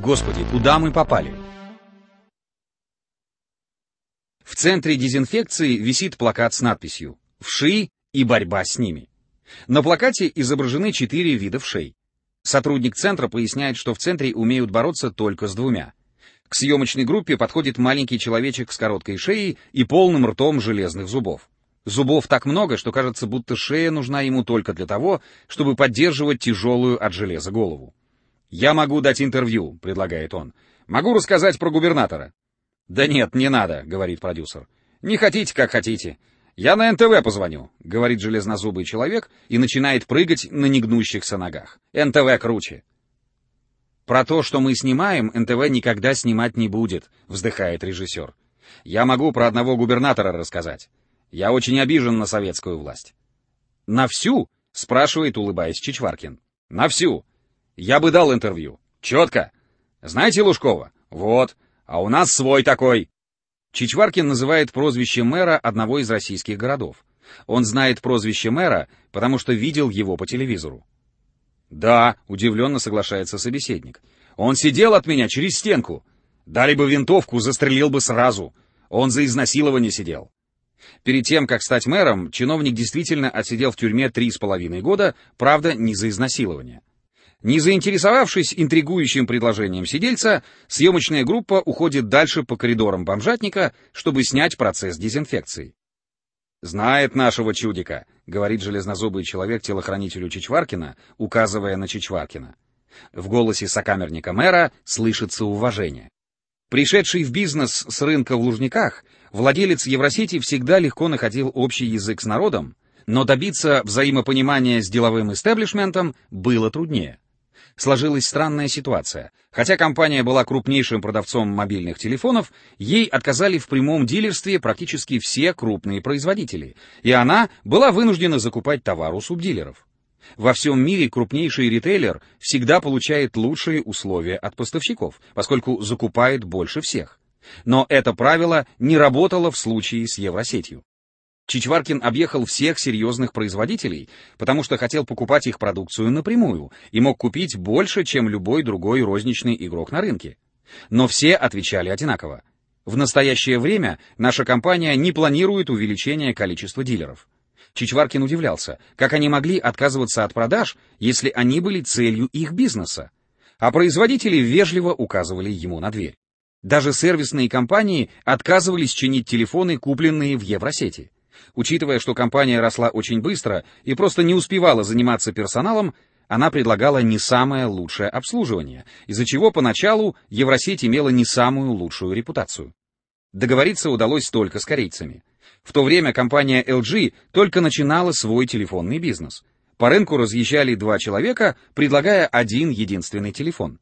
Господи, куда мы попали? В центре дезинфекции висит плакат с надписью «Вши и борьба с ними». На плакате изображены 4 вида вшей. Сотрудник центра поясняет, что в центре умеют бороться только с 2. К съемочной группе подходит маленький человечек с короткой шеей и полным ртом железных зубов. Зубов так много, что кажется, будто шея нужна ему только для того, чтобы поддерживать тяжелую от железа голову. «Я могу дать интервью», — предлагает он. «Могу рассказать про губернатора». «Да нет, не надо», — говорит продюсер. «Не хотите, как хотите. Я на НТВ позвоню», — говорит железнозубый человек и начинает прыгать на негнущихся ногах. «НТВ круче». «Про то, что мы снимаем, НТВ никогда снимать не будет», — вздыхает режиссер. «Я могу про одного губернатора рассказать. Я очень обижен на советскую власть». «На всю?» — спрашивает, улыбаясь, Чичваркин. «На всю. Я бы дал интервью. Четко. Знаете Лужкова? Вот. А у нас свой такой». Чичваркин называет прозвище мэра одного из российских городов. Он знает прозвище мэра, потому что видел его по телевизору. «Да», — удивленно соглашается собеседник. «Он сидел от меня через стенку. Дали бы винтовку, застрелил бы сразу. Он за изнасилование сидел». Перед тем, как стать мэром, чиновник действительно отсидел в тюрьме 3,5 года, правда, не за изнасилование. Не заинтересовавшись интригующим предложением сидельца, съемочная группа уходит дальше по коридорам бомжатника, чтобы снять процесс дезинфекции. «Знает нашего чудика», — говорит железнозубый человек телохранителю Чичваркина, указывая на Чичваркина. В голосе сокамерника мэра слышится уважение. Пришедший в бизнес с рынка в Лужниках, владелец Евросети всегда легко находил общий язык с народом, но добиться взаимопонимания с деловым истеблишментом было труднее. Сложилась странная ситуация. Хотя компания была крупнейшим продавцом мобильных телефонов, ей отказали в прямом дилерстве практически все крупные производители, и она была вынуждена закупать товар у субдилеров. Во всем мире крупнейший ритейлер всегда получает лучшие условия от поставщиков, поскольку закупает больше всех. Но это правило не работало в случае с Евросетью. Чичваркин объехал всех серьезных производителей, потому что хотел покупать их продукцию напрямую и мог купить больше, чем любой другой розничный игрок на рынке. Но все отвечали одинаково. В настоящее время наша компания не планирует увеличения количества дилеров. Чичваркин удивлялся, как они могли отказываться от продаж, если они были целью их бизнеса. А производители вежливо указывали ему на дверь. Даже сервисные компании отказывались чинить телефоны, купленные в Евросети. Учитывая, что компания росла очень быстро и просто не успевала заниматься персоналом, она предлагала не самое лучшее обслуживание, из-за чего поначалу Евросеть имела не самую лучшую репутацию. Договориться удалось только с корейцами. В то время компания LG только начинала свой телефонный бизнес. По рынку разъезжали 2 человека, предлагая один единственный телефон.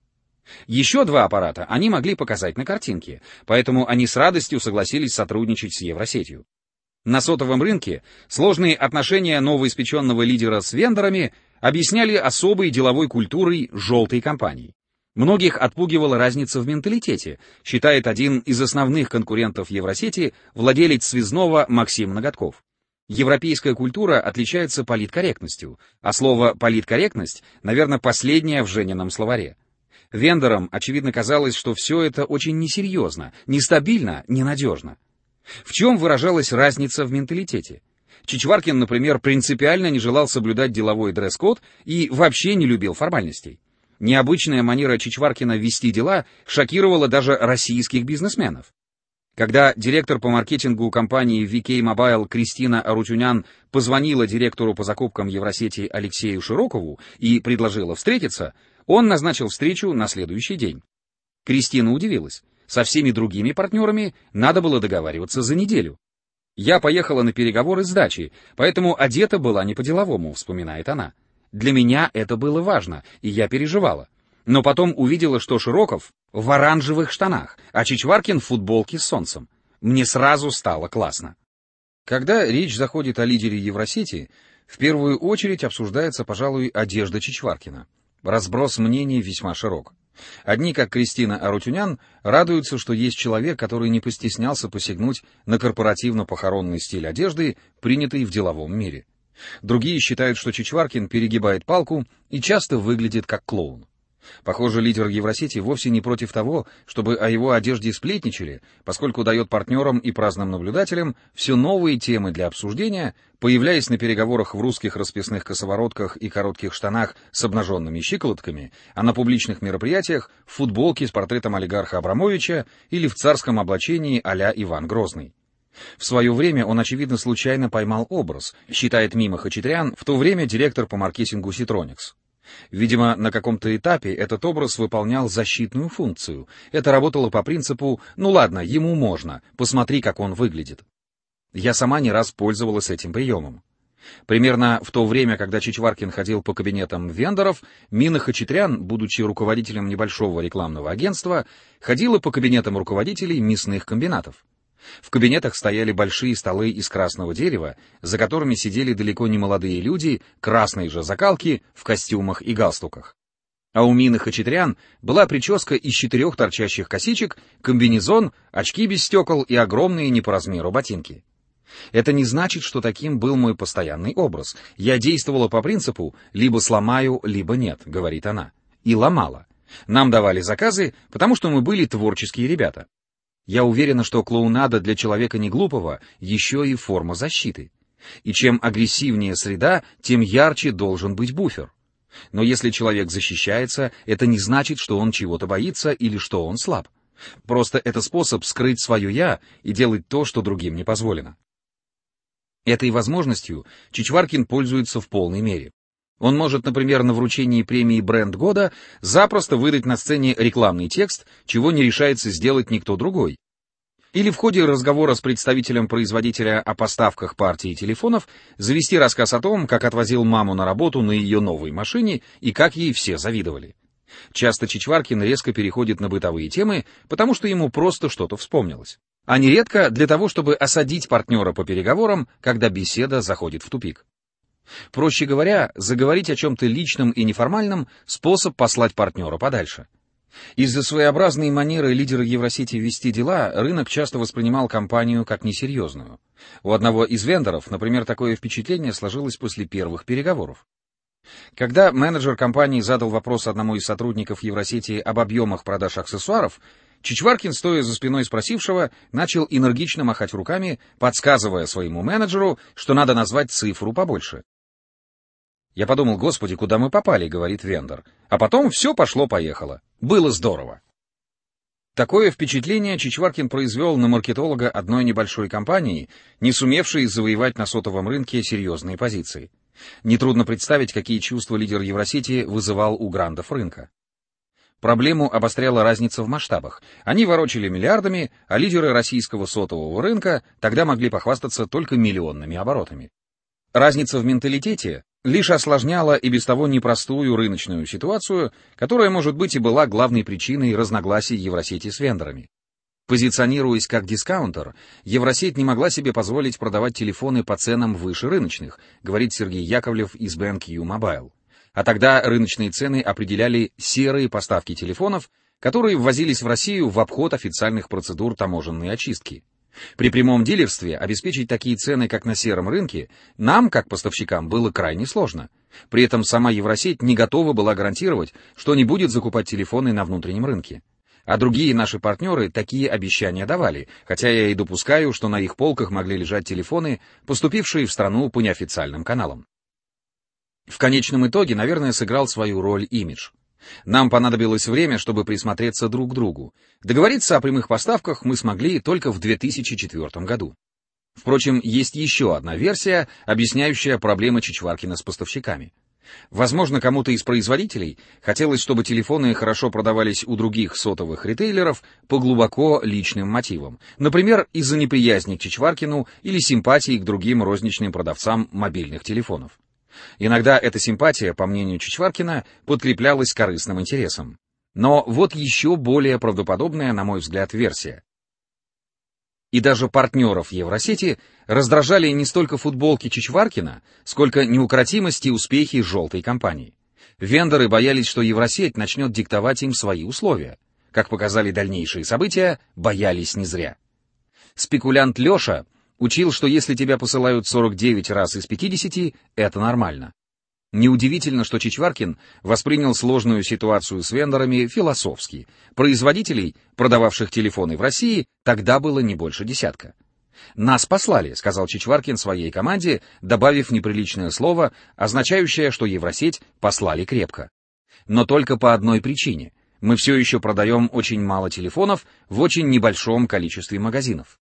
Еще 2 аппарата они могли показать на картинке, поэтому они с радостью согласились сотрудничать с Евросетью. На сотовом рынке сложные отношения новоиспеченного лидера с вендорами объясняли особой деловой культурой желтой компании. Многих отпугивала разница в менталитете, считает один из основных конкурентов Евросети, владелец связного Максим Ноготков. Европейская культура отличается политкорректностью, а слово «политкорректность», наверное, последнее в Женином словаре. Вендорам, очевидно, казалось, что все это очень несерьезно, нестабильно, ненадежно. В чем выражалась разница в менталитете? Чичваркин, например, принципиально не желал соблюдать деловой дресс-код и вообще не любил формальностей. Необычная манера Чичваркина вести дела шокировала даже российских бизнесменов. Когда директор по маркетингу компании VK Mobile Кристина Арутюнян позвонила директору по закупкам Евросети Алексею Широкову и предложила встретиться, он назначил встречу на следующий день. Кристина удивилась. Со всеми другими партнерами надо было договариваться за неделю. «Я поехала на переговоры с дачей, поэтому одета была не по-деловому», — вспоминает она. «Для меня это было важно, и я переживала. Но потом увидела, что Широков в оранжевых штанах, а Чичваркин в футболке с солнцем. Мне сразу стало классно». Когда речь заходит о лидере Евросети, в первую очередь обсуждается, пожалуй, одежда Чичваркина. Разброс мнений весьма широк. Одни, как Кристина Арутюнян, радуются, что есть человек, который не постеснялся посягнуть на корпоративно-похоронный стиль одежды, принятый в деловом мире. Другие считают, что Чичваркин перегибает палку и часто выглядит как клоун. Похоже, лидер Евросети вовсе не против того, чтобы о его одежде сплетничали, поскольку дает партнерам и праздным наблюдателям все новые темы для обсуждения, появляясь на переговорах в русских расписных косоворотках и коротких штанах с обнаженными щиколотками, а на публичных мероприятиях в футболке с портретом олигарха Абрамовича или в царском облачении а-ля Иван Грозный. В свое время он, очевидно, случайно поймал образ, считает Мима Хачатрян, в то время директор по маркетингу Ситроникс. Видимо, на каком-то этапе этот образ выполнял защитную функцию. Это работало по принципу «ну ладно, ему можно, посмотри, как он выглядит». Я сама не раз пользовалась этим приемом. Примерно в то время, когда Чичваркин ходил по кабинетам вендоров, Мина Хачатрян, будучи руководителем небольшого рекламного агентства, ходила по кабинетам руководителей мясных комбинатов. В кабинетах стояли большие столы из красного дерева, за которыми сидели далеко не молодые люди, красной же закалки, в костюмах и галстуках. А у Мины Хачатрян была прическа из 4 торчащих косичек, комбинезон, очки без стекол и огромные не по размеру ботинки. Это не значит, что таким был мой постоянный образ. Я действовала по принципу «либо сломаю, либо нет», — говорит она. И ломала. Нам давали заказы, потому что мы были творческие ребята. Я уверена, что клоунада для человека неглупого еще и форма защиты. И чем агрессивнее среда, тем ярче должен быть буфер. Но если человек защищается, это не значит, что он чего-то боится или что он слаб. Просто это способ скрыть свое «я» и делать то, что другим не позволено. Этой возможностью Чичваркин пользуется в полной мере. Он может, например, на вручении премии «Бренд года» запросто выдать на сцене рекламный текст, чего не решается сделать никто другой. Или в ходе разговора с представителем производителя о поставках партии телефонов завести рассказ о том, как отвозил маму на работу на ее новой машине и как ей все завидовали. Часто Чичваркин резко переходит на бытовые темы, потому что ему просто что-то вспомнилось. А нередко для того, чтобы осадить партнера по переговорам, когда беседа заходит в тупик. Проще говоря, заговорить о чем-то личном и неформальном — способ послать партнера подальше. Из-за своеобразной манеры лидера Евросети вести дела, рынок часто воспринимал компанию как несерьезную. У одного из вендоров, например, такое впечатление сложилось после первых переговоров. Когда менеджер компании задал вопрос одному из сотрудников Евросети об объемах продаж аксессуаров, Чичваркин, стоя за спиной спросившего, начал энергично махать руками, подсказывая своему менеджеру, что надо назвать цифру побольше. Я подумал: господи, куда мы попали, говорит вендор. А потом все пошло-поехало. Было здорово. Такое впечатление Чичваркин произвел на маркетолога одной небольшой компании, не сумевшей завоевать на сотовом рынке серьезные позиции. Нетрудно представить, какие чувства лидер Евросети вызывал у грандов рынка. Проблему обостряла разница в масштабах. Они ворочали миллиардами, а лидеры российского сотового рынка тогда могли похвастаться только миллионными оборотами. Разница в менталитете лишь осложняла и без того непростую рыночную ситуацию, которая, может быть, и была главной причиной разногласий Евросети с вендорами. Позиционируясь как дискаунтер, Евросеть не могла себе позволить продавать телефоны по ценам выше рыночных, говорит Сергей Яковлев из BenQ Mobile. А тогда рыночные цены определяли серые поставки телефонов, которые ввозились в Россию в обход официальных процедур таможенной очистки. При прямом дилерстве обеспечить такие цены, как на сером рынке, нам, как поставщикам, было крайне сложно. При этом сама Евросеть не готова была гарантировать, что не будет закупать телефоны на внутреннем рынке. А другие наши партнеры такие обещания давали, хотя я и допускаю, что на их полках могли лежать телефоны, поступившие в страну по неофициальным каналам. В конечном итоге, наверное, сыграл свою роль имидж. Нам понадобилось время, чтобы присмотреться друг к другу. Договориться о прямых поставках мы смогли только в 2004 году. Впрочем, есть еще одна версия, объясняющая проблемы Чичваркина с поставщиками. Возможно, кому-то из производителей хотелось, чтобы телефоны хорошо продавались у других сотовых ритейлеров по глубоко личным мотивам, например, из-за неприязни к Чичваркину или симпатии к другим розничным продавцам мобильных телефонов. Иногда эта симпатия, по мнению Чичваркина, подкреплялась корыстным интересом. Но вот еще более правдоподобная, на мой взгляд, версия. И даже партнеров Евросети раздражали не столько футболки Чичваркина, сколько неукротимость и успехи желтой компании. Вендоры боялись, что Евросеть начнет диктовать им свои условия. Как показали дальнейшие события, боялись не зря. Спекулянт Леша учил, что если тебя посылают 49 раз из 50, это нормально. Неудивительно, что Чичваркин воспринял сложную ситуацию с вендорами философски. Производителей, продававших телефоны в России, тогда было не больше десятка. «Нас послали», — сказал Чичваркин своей команде, добавив неприличное слово, означающее, что Евросеть послали крепко. Но только по одной причине. Мы все еще продаем очень мало телефонов в очень небольшом количестве магазинов.